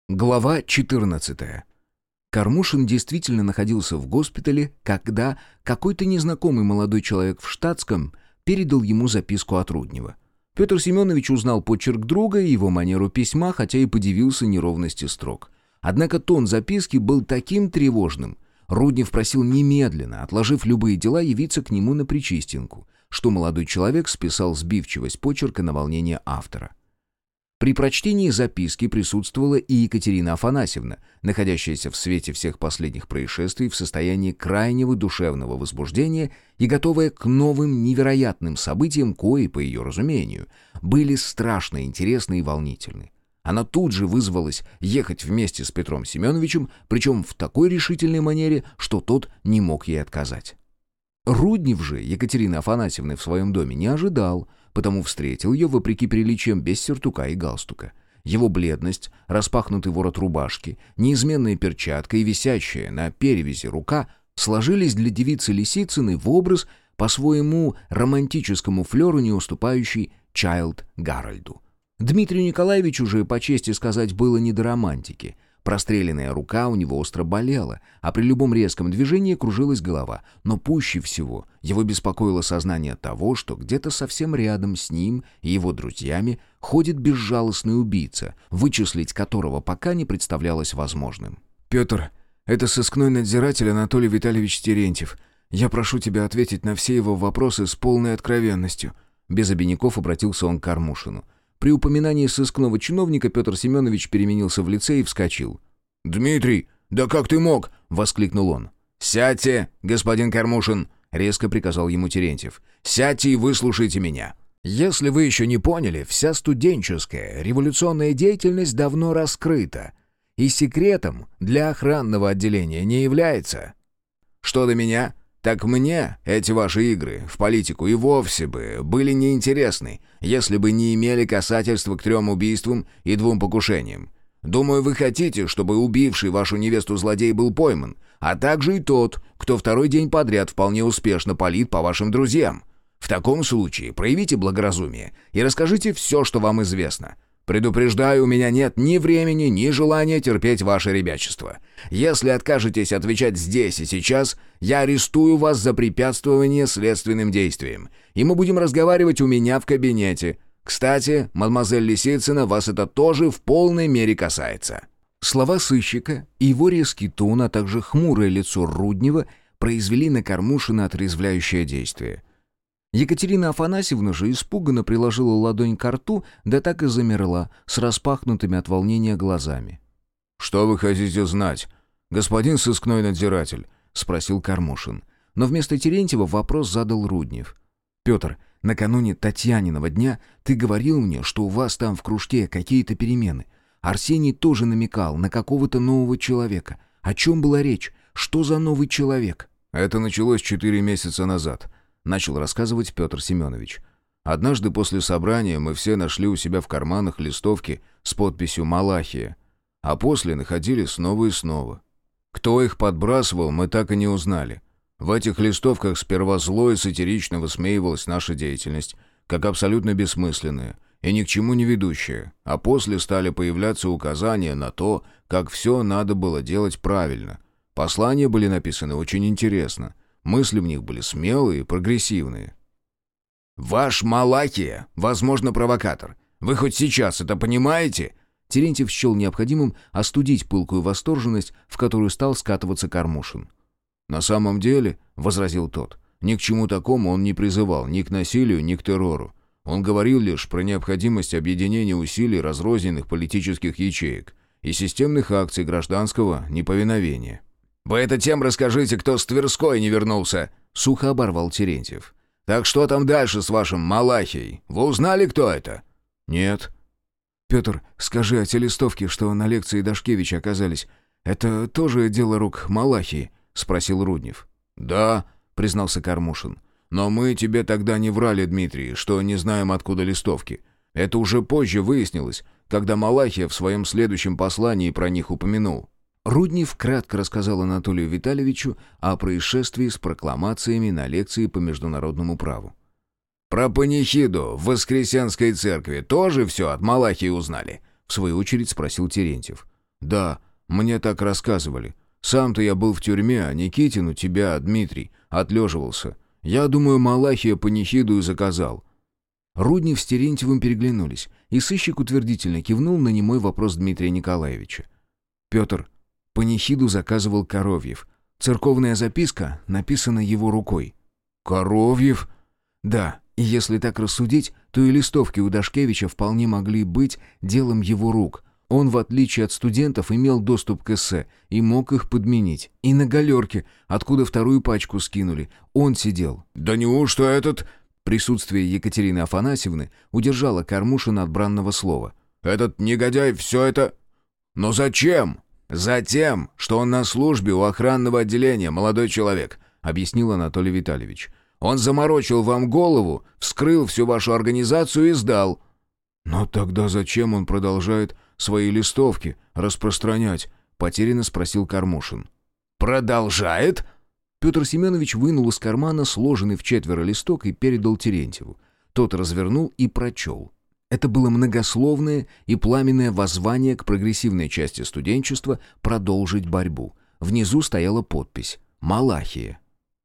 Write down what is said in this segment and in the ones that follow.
Глава 14. Кармушин действительно находился в госпитале, когда какой-то незнакомый молодой человек в штатском передал ему записку от Руднева. Петр Семенович узнал почерк друга и его манеру письма, хотя и подивился неровности строк. Однако тон записки был таким тревожным. Руднев просил немедленно, отложив любые дела, явиться к нему на Причистенку, что молодой человек списал сбивчивость почерка на волнение автора. При прочтении записки присутствовала и Екатерина Афанасьевна, находящаяся в свете всех последних происшествий в состоянии крайнего душевного возбуждения и готовая к новым невероятным событиям, кои, по ее разумению, были страшно интересны и волнительны. Она тут же вызвалась ехать вместе с Петром Семеновичем, причем в такой решительной манере, что тот не мог ей отказать. Руднев же Екатерины Афанасьевны в своем доме не ожидал, потому встретил ее, вопреки приличиям, без сюртука и галстука. Его бледность, распахнутый ворот рубашки, неизменная перчатка и висящая на перевязи рука сложились для девицы Лисицыной в образ, по своему романтическому флеру не уступающий Чайлд Гарольду. Дмитрию Николаевичу же, по чести сказать, было не до романтики. Простреленная рука у него остро болела, а при любом резком движении кружилась голова. Но пуще всего его беспокоило сознание того, что где-то совсем рядом с ним и его друзьями ходит безжалостный убийца, вычислить которого пока не представлялось возможным. «Петр, это сыскной надзиратель Анатолий Витальевич Терентьев. Я прошу тебя ответить на все его вопросы с полной откровенностью». Без обиняков обратился он к Кармушину. При упоминании сыскного чиновника Петр Семенович переменился в лице и вскочил. «Дмитрий, да как ты мог?» — воскликнул он. «Сядьте, господин Кармушин!» — резко приказал ему Терентьев. «Сядьте и выслушайте меня. Если вы еще не поняли, вся студенческая революционная деятельность давно раскрыта и секретом для охранного отделения не является. Что до меня, так мне эти ваши игры в политику и вовсе бы были неинтересны, если бы не имели касательства к 3 убийствам и 2 покушениям. Думаю, вы хотите, чтобы убивший вашу невесту злодей был пойман, а также и тот, кто 2-й день подряд вполне успешно палит по вашим друзьям. В таком случае проявите благоразумие и расскажите все, что вам известно. Предупреждаю, у меня нет ни времени, ни желания терпеть ваше ребячество. Если откажетесь отвечать здесь и сейчас, я арестую вас за препятствование следственным действиям, и мы будем разговаривать у меня в кабинете. Кстати, мадемуазель Лисицына, вас это тоже в полной мере касается». Слова сыщика и его резкий тон, а также хмурое лицо Руднева произвели на Кармушина отрезвляющее действие. Екатерина Афанасьевна же испуганно приложила ладонь к рту, да так и замерла, с распахнутыми от волнения глазами. «Что вы хотите знать, господин сыскной надзиратель?» — спросил Кармушин. Но вместо Терентьева вопрос задал Руднев. «Петр, накануне Татьяниного дня ты говорил мне, что у вас там в кружке какие-то перемены. Арсений тоже намекал на какого-то нового человека. О чем была речь? Что за новый человек?» «Это началось 4 месяца назад», — начал рассказывать Петр Семенович. «Однажды после собрания мы все нашли у себя в карманах листовки с подписью «Малахия», а после находили снова и снова. Кто их подбрасывал, мы так и не узнали. В этих листовках сперва зло и сатирично высмеивалась наша деятельность, как абсолютно бессмысленная и ни к чему не ведущая, а после стали появляться указания на то, как все надо было делать правильно. Послания были написаны очень интересно. Мысли в них были смелые и прогрессивные». «Ваш Малахия, возможно, провокатор. Вы хоть сейчас это понимаете?» Терентьев счел необходимым остудить пылкую восторженность, в которую стал скатываться Кармушин. «На самом деле, — возразил тот, — ни к чему такому он не призывал, ни к насилию, ни к террору. Он говорил лишь про необходимость объединения усилий разрозненных политических ячеек и системных акций гражданского неповиновения». «Вы это тем расскажите, кто с Тверской не вернулся!» — сухо оборвал Терентьев. «Так что там дальше с вашим Малахией? Вы узнали, кто это?» «Нет». «Петр, скажи, а те листовки, что на лекции Дашкевича оказались, это тоже дело рук Малахии?» — спросил Руднев. «Да», — признался Кармушин. «Но мы тебе тогда не врали, Дмитрий, что не знаем, откуда листовки. Это уже позже выяснилось, когда Малахия в своем следующем послании про них упомянул». Руднев кратко рассказал Анатолию Витальевичу о происшествии с прокламациями на лекции по международному праву. «Про панихиду в Воскресенской церкви тоже все от Малахии узнали?» — в свою очередь спросил Терентьев. «Да, мне так рассказывали. Сам-то я был в тюрьме, а Никитин у тебя, Дмитрий, отлеживался. Я думаю, Малахия панихиду и заказал». Руднев с Терентьевым переглянулись, и сыщик утвердительно кивнул на немой вопрос Дмитрия Николаевича. «Петр, панихиду заказывал Коровьев. Церковная записка написана его рукой». «Коровьев?» «Да, и если так рассудить, то и листовки у Дашкевича вполне могли быть делом его рук. Он, в отличие от студентов, имел доступ к эссе и мог их подменить. И на галерке, откуда вторую пачку скинули, он сидел». «Да неужто этот...» Присутствие Екатерины Афанасьевны удержало Кармушина от бранного слова. «Этот негодяй все это... Но зачем?» «Затем, что он на службе у охранного отделения, молодой человек», — объяснил Анатолий Витальевич. «Он заморочил вам голову, вскрыл всю вашу организацию и сдал». «Но тогда зачем он продолжает свои листовки распространять?» — потерянно спросил Кармушин. «Продолжает?» Петр Семенович вынул из кармана сложенный вчетверо листок и передал Терентьеву. Тот развернул и прочел. Это было многословное и пламенное воззвание к прогрессивной части студенчества продолжить борьбу. Внизу стояла подпись «Малахия».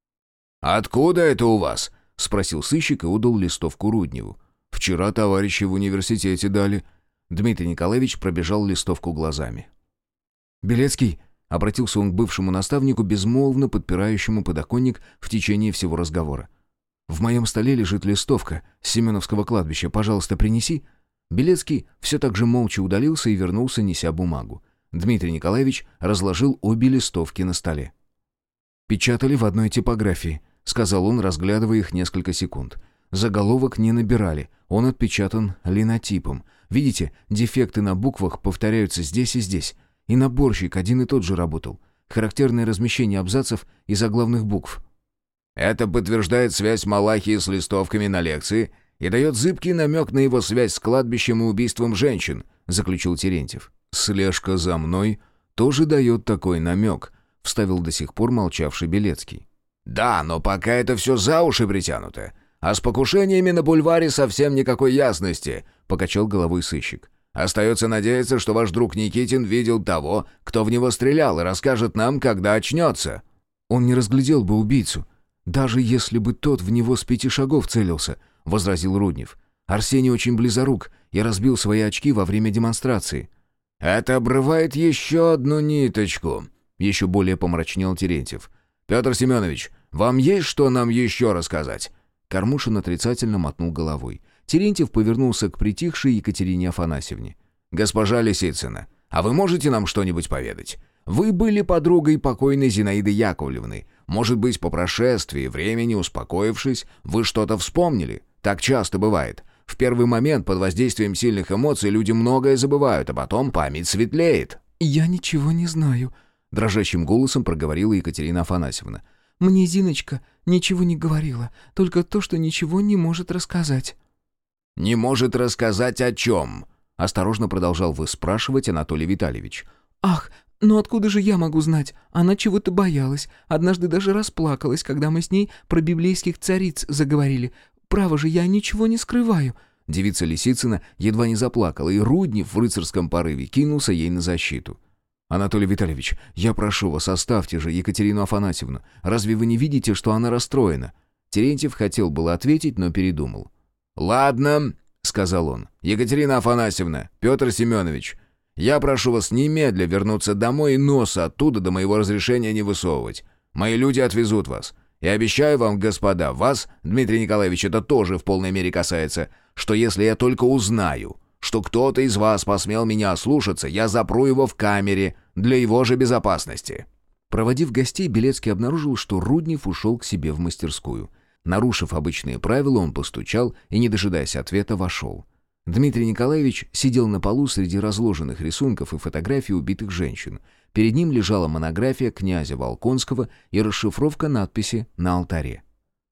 «Откуда это у вас?» — спросил сыщик и удал листовку Рудневу. «Вчера товарищи в университете дали». Дмитрий Николаевич пробежал листовку глазами. «Белецкий», — обратился он к бывшему наставнику, безмолвно подпирающему подоконник в течение всего разговора. «В моем столе лежит листовка с Семеновского кладбища. Пожалуйста, принеси». Белецкий все так же молча удалился и вернулся, неся бумагу. Дмитрий Николаевич разложил обе листовки на столе. «Печатали в одной типографии», — сказал он, разглядывая их несколько секунд. «Заголовок не набирали, он отпечатан линотипом. Видите, дефекты на буквах повторяются здесь и здесь. И наборщик один и тот же работал. Характерное размещение абзацев и заглавных букв». «Это подтверждает связь Малахии с листовками на лекции и дает зыбкий намек на его связь с кладбищем и убийством женщин», — заключил Терентьев. «Слежка за мной тоже дает такой намек», — вставил до сих пор молчавший Белецкий. «Да, но пока это все за уши притянуто. А с покушениями на бульваре совсем никакой ясности», — покачал головой сыщик. «Остается надеяться, что ваш друг Никитин видел того, кто в него стрелял, и расскажет нам, когда очнется». «Он не разглядел бы убийцу, даже если бы тот в него с 5 шагов целился», — возразил Руднев. «Арсений очень близорук и разбил свои очки во время демонстрации». «Это обрывает еще одну ниточку», — еще более помрачнел Терентьев. «Петр Семенович, вам есть что нам еще рассказать?» Кармушин отрицательно мотнул головой. Терентьев повернулся к притихшей Екатерине Афанасьевне. «Госпожа Лисицына, а вы можете нам что-нибудь поведать? Вы были подругой покойной Зинаиды Яковлевны. Может быть, по прошествии времени, успокоившись, вы что-то вспомнили? Так часто бывает. В первый момент под воздействием сильных эмоций люди многое забывают, а потом память светлеет». «Я ничего не знаю», — дрожащим голосом проговорила Екатерина Афанасьевна. «Мне Зиночка ничего не говорила, только то, что ничего не может рассказать». «Не может рассказать о чем?» — осторожно продолжал выспрашивать Анатолий Витальевич. «Ах, ну откуда же я могу знать? Она чего-то боялась. Однажды даже расплакалась, когда мы с ней про библейских цариц заговорили. Право же, я ничего не скрываю». Девица Лисицына едва не заплакала, и Руднев в рыцарском порыве кинулся ей на защиту. «Анатолий Витальевич, я прошу вас, оставьте же Екатерину Афанасьевну. Разве вы не видите, что она расстроена?» Терентьев хотел было ответить, но передумал. «Ладно», — сказал он. «Екатерина Афанасьевна, Петр Семенович, я прошу вас немедля вернуться домой и носа оттуда до моего разрешения не высовывать. Мои люди отвезут вас. И обещаю вам, господа, вас, Дмитрий Николаевич, это тоже в полной мере касается, что если я только узнаю, что кто-то из вас посмел меня ослушаться, я запру его в камере для его же безопасности». Проводив гостей, Белецкий обнаружил, что Руднев ушел к себе в мастерскую. Нарушив обычные правила, он постучал и, не дожидаясь ответа, вошел. Дмитрий Николаевич сидел на полу среди разложенных рисунков и фотографий убитых женщин. Перед ним лежала монография князя Волконского и расшифровка надписи на алтаре.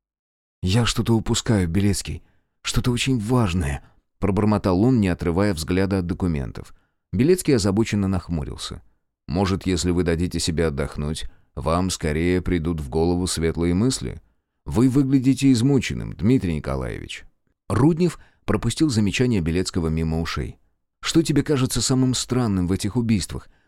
«Я что-то упускаю, Белецкий. Что-то очень важное», — пробормотал он, не отрывая взгляда от документов. Белецкий озабоченно нахмурился. «Может, если вы дадите себе отдохнуть, вам скорее придут в голову светлые мысли? Вы выглядите измученным, Дмитрий Николаевич». Руднев пропустил замечание Белецкого мимо ушей. «Что тебе кажется самым странным в этих убийствах?» —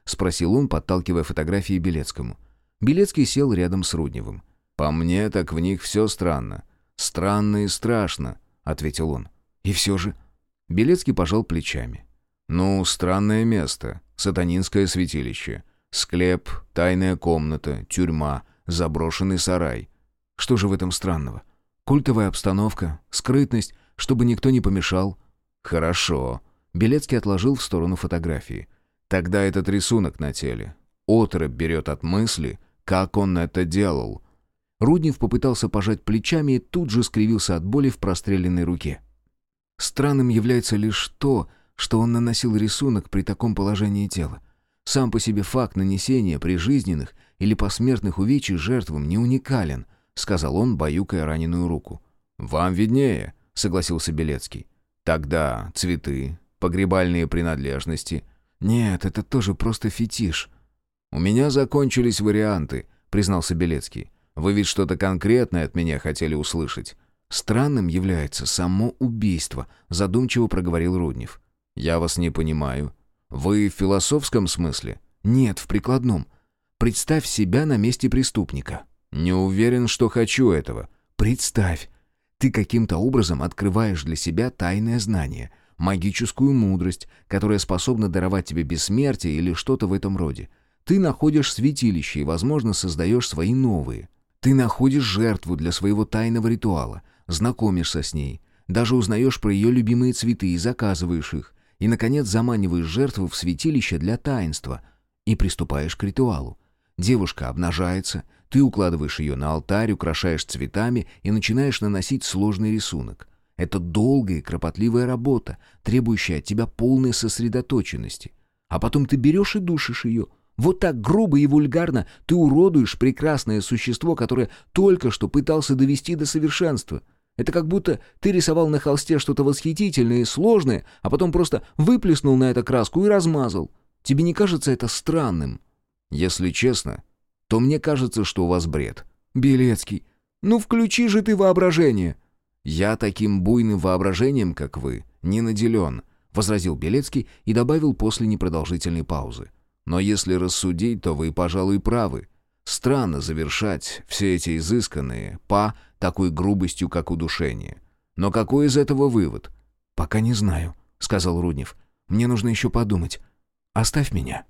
спросил он, подталкивая фотографии Белецкому. Белецкий сел рядом с Рудневым. «По мне, так в них все странно. Странно и страшно», — ответил он. «И все же...» Белецкий пожал плечами. «Ну, странное место. Сатанинское святилище. Склеп, тайная комната, тюрьма, заброшенный сарай. Что же в этом странного? Культовая обстановка, скрытность, чтобы никто не помешал». «Хорошо». Белецкий отложил в сторону фотографии. «Тогда этот рисунок на теле. Отрыв берет от мысли, как он это делал». Руднев попытался пожать плечами и тут же скривился от боли в простреленной руке. Странным является лишь то, что он наносил рисунок при таком положении тела. Сам по себе факт нанесения прижизненных или посмертных увечий жертвам не уникален, сказал он, баюкая раненую руку. «Вам виднее», — согласился Белецкий. «Тогда цветы, погребальные принадлежности». «Нет, это тоже просто фетиш». «У меня закончились варианты», — признался Белецкий. «Вы ведь что-то конкретное от меня хотели услышать». «Странным является само убийство», — задумчиво проговорил Руднев. «Я вас не понимаю. Вы в философском смысле?» «Нет, в прикладном. Представь себя на месте преступника». «Не уверен, что хочу этого». «Представь. Ты каким-то образом открываешь для себя тайное знание, магическую мудрость, которая способна даровать тебе бессмертие или что-то в этом роде. Ты находишь святилище и, возможно, создаешь свои новые. Ты находишь жертву для своего тайного ритуала, знакомишься с ней, даже узнаешь про ее любимые цветы и заказываешь их, и, наконец, заманиваешь жертву в святилище для таинства и приступаешь к ритуалу. Девушка обнажается, ты укладываешь ее на алтарь, украшаешь цветами и начинаешь наносить сложный рисунок. Это долгая и кропотливая работа, требующая от тебя полной сосредоточенности. А потом ты берешь и душишь ее. Вот так грубо и вульгарно ты уродуешь прекрасное существо, которое только что пытался довести до совершенства. Это как будто ты рисовал на холсте что-то восхитительное и сложное, а потом просто выплеснул на это краску и размазал. Тебе не кажется это странным? Если честно, то мне кажется, что у вас бред. Белецкий, ну включи же ты воображение. Я таким буйным воображением, как вы, не наделен, возразил Белецкий и добавил после непродолжительной паузы. Но если рассудить, то вы, пожалуй, правы. Странно завершать все эти изысканные такой грубостью, как удушение. Но какой из этого вывод? «Пока не знаю», — сказал Руднев. «Мне нужно еще подумать. Оставь меня».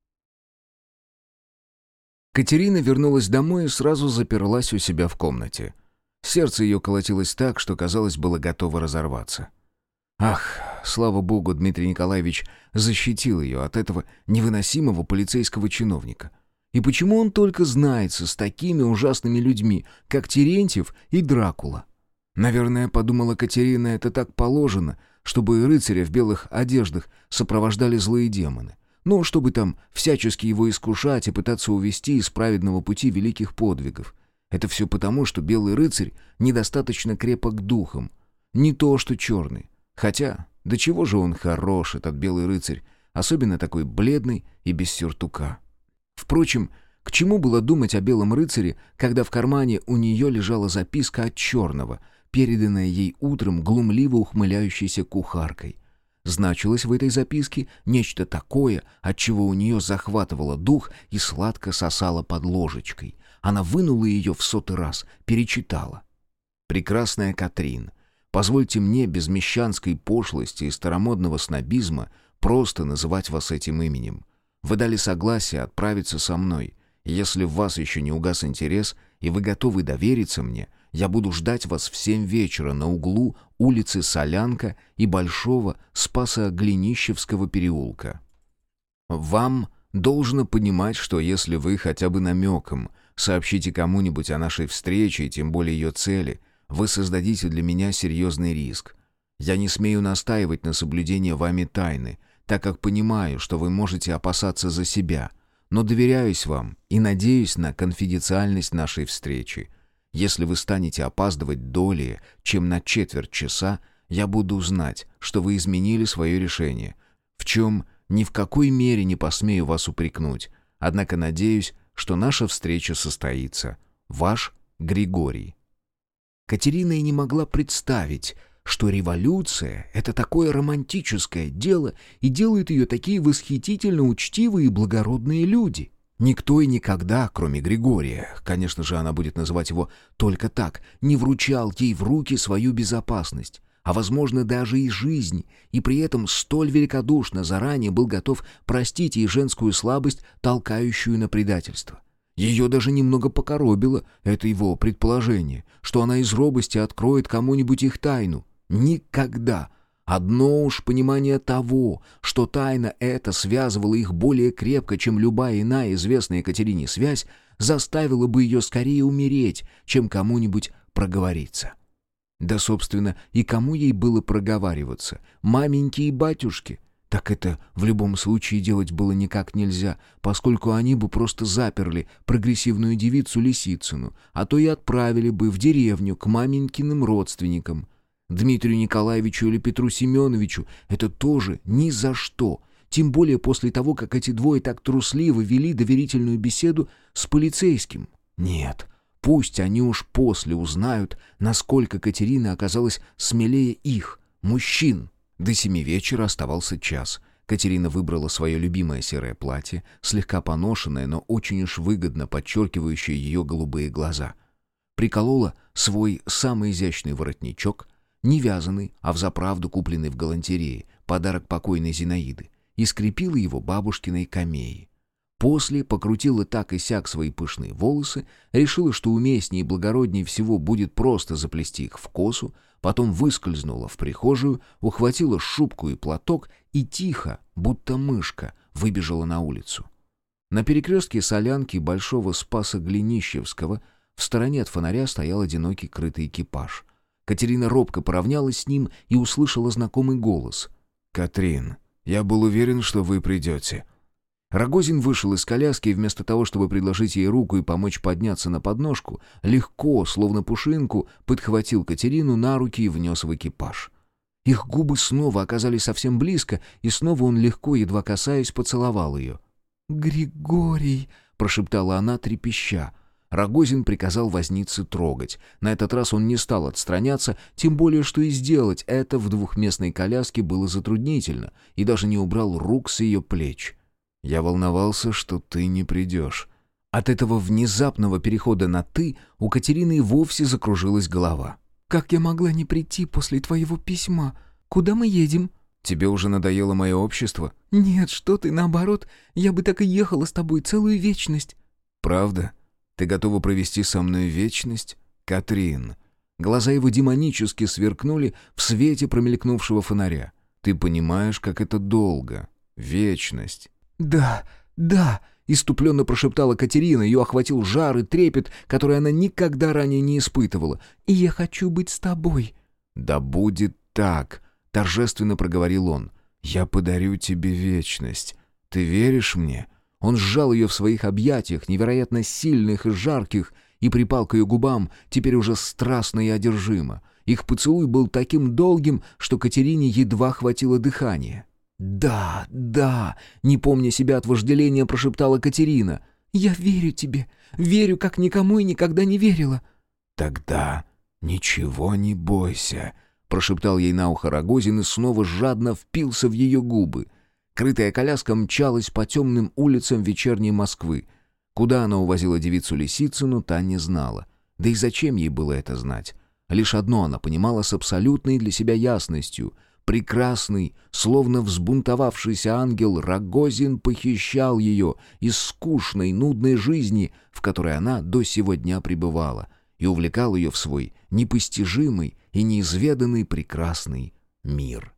Катерина вернулась домой и сразу заперлась у себя в комнате. Сердце ее колотилось так, что, казалось, было готово разорваться. Ах, слава богу, Дмитрий Николаевич защитил ее от этого невыносимого полицейского чиновника. И почему он только знается с такими ужасными людьми, как Терентьев и Дракула? Наверное, подумала Катерина, это так положено, чтобы рыцаря в белых одеждах сопровождали злые демоны. Ну, чтобы там всячески его искушать и пытаться увести из праведного пути великих подвигов. Это все потому, что белый рыцарь недостаточно крепок духом. Не то, что черный. Хотя, до чего же он хорош, этот белый рыцарь, особенно такой бледный и без сюртука. Впрочем, к чему было думать о белом рыцаре, когда в кармане у нее лежала записка от черного, переданная ей утром глумливо ухмыляющейся кухаркой. Значилось в этой записке нечто такое, от чего у нее захватывало дух и сладко сосало под ложечкой. Она вынула ее в 100-й раз, перечитала. «Прекрасная Катрин, позвольте мне без мещанской пошлости и старомодного снобизма просто называть вас этим именем. Вы дали согласие отправиться со мной. Если в вас еще не угас интерес, и вы готовы довериться мне, я буду ждать вас в 7 вечера на углу улицы Солянка и Большого Спасо-Глинищевского переулка. Вам должно понимать, что если вы хотя бы намеком сообщите кому-нибудь о нашей встрече и тем более ее цели, вы создадите для меня серьезный риск. Я не смею настаивать на соблюдении вами тайны, так как понимаю, что вы можете опасаться за себя, но доверяюсь вам и надеюсь на конфиденциальность нашей встречи. Если вы станете опаздывать долее, чем на 1/4 часа, я буду знать, что вы изменили свое решение, в чем ни в какой мере не посмею вас упрекнуть, однако надеюсь, что наша встреча состоится. Ваш Григорий». Катерина и не могла представить, что революция — это такое романтическое дело, и делают ее такие восхитительно учтивые и благородные люди. Никто и никогда, кроме Григория, конечно же, она будет называть его только так, не вручал ей в руки свою безопасность, а, возможно, даже и жизнь, и при этом столь великодушно заранее был готов простить ей женскую слабость, толкающую на предательство. Ее даже немного покоробило это его предположение, что она из робости откроет кому-нибудь их тайну. Никогда. Одно уж понимание того, что тайна эта связывала их более крепко, чем любая иная известная Екатерине связь, заставило бы ее скорее умереть, чем кому-нибудь проговориться. Да, собственно, и кому ей было проговариваться? Маменьке и батюшке? Так это в любом случае делать было никак нельзя, поскольку они бы просто заперли прогрессивную девицу Лисицыну, а то и отправили бы в деревню к маменькиным родственникам. Дмитрию Николаевичу или Петру Семеновичу это тоже ни за что, тем более после того, как эти двое так трусливо вели доверительную беседу с полицейским. Нет, пусть они уж после узнают, насколько Катерина оказалась смелее их, мужчин. До 7 вечера оставался час. Катерина выбрала свое любимое серое платье, слегка поношенное, но очень уж выгодно подчеркивающее ее голубые глаза. Приколола свой самый изящный воротничок, не вязаный, а взаправду купленный в галантерее, подарок покойной Зинаиды, и скрепила его бабушкиной камеей. После покрутила так и сяк свои пышные волосы, решила, что уместнее и благороднее всего будет просто заплести их в косу, потом выскользнула в прихожую, ухватила шубку и платок и тихо, будто мышка, выбежала на улицу. На перекрестке Солянки и Большого Спаса Глинищевского в стороне от фонаря стоял одинокий крытый экипаж. Катерина робко поравнялась с ним и услышала знакомый голос. «Катрин, я был уверен, что вы придете». Рогозин вышел из коляски и вместо того, чтобы предложить ей руку и помочь подняться на подножку, легко, словно пушинку, подхватил Катерину на руки и внес в экипаж. Их губы снова оказались совсем близко, и снова он легко, едва касаясь, поцеловал ее. «Григорий!» — прошептала она, трепеща. Рогозин приказал вознице трогать. На этот раз он не стал отстраняться, тем более, что и сделать это в двухместной коляске было затруднительно, и даже не убрал рук с ее плеч. «Я волновался, что ты не придешь». От этого внезапного перехода на «ты» у Катерины и вовсе закружилась голова. «Как я могла не прийти после твоего письма? Куда мы едем?» «Тебе уже надоело мое общество?» «Нет, что ты, наоборот. Я бы так и ехала с тобой целую вечность». «Правда? Ты готова провести со мной вечность? Катрин?» Глаза его демонически сверкнули в свете промелькнувшего фонаря. «Ты понимаешь, как это долго? Вечность». «Да, да», — иступленно прошептала Катерина, ее охватил жар и трепет, который она никогда ранее не испытывала. «И я хочу быть с тобой». «Да будет так», — торжественно проговорил он. «Я подарю тебе вечность. Ты веришь мне?» Он сжал ее в своих объятиях, невероятно сильных и жарких, и припал к ее губам, теперь уже страстно и одержимо. Их поцелуй был таким долгим, что Катерине едва хватило дыхания. «Да, да», — не помня себя от вожделения, прошептала Катерина. «Я верю тебе, верю, как никому и никогда не верила». «Тогда ничего не бойся», — прошептал ей на ухо Рогозин и снова жадно впился в ее губы. Крытая коляска мчалась по темным улицам вечерней Москвы. Куда она увозила девицу Лисицыну, та не знала. Да и зачем ей было это знать? Лишь одно она понимала с абсолютной для себя ясностью — прекрасный, словно взбунтовавшийся ангел, Рогозин похищал ее из скучной, нудной жизни, в которой она до сего дня пребывала, и увлекал ее в свой непостижимый и неизведанный прекрасный мир.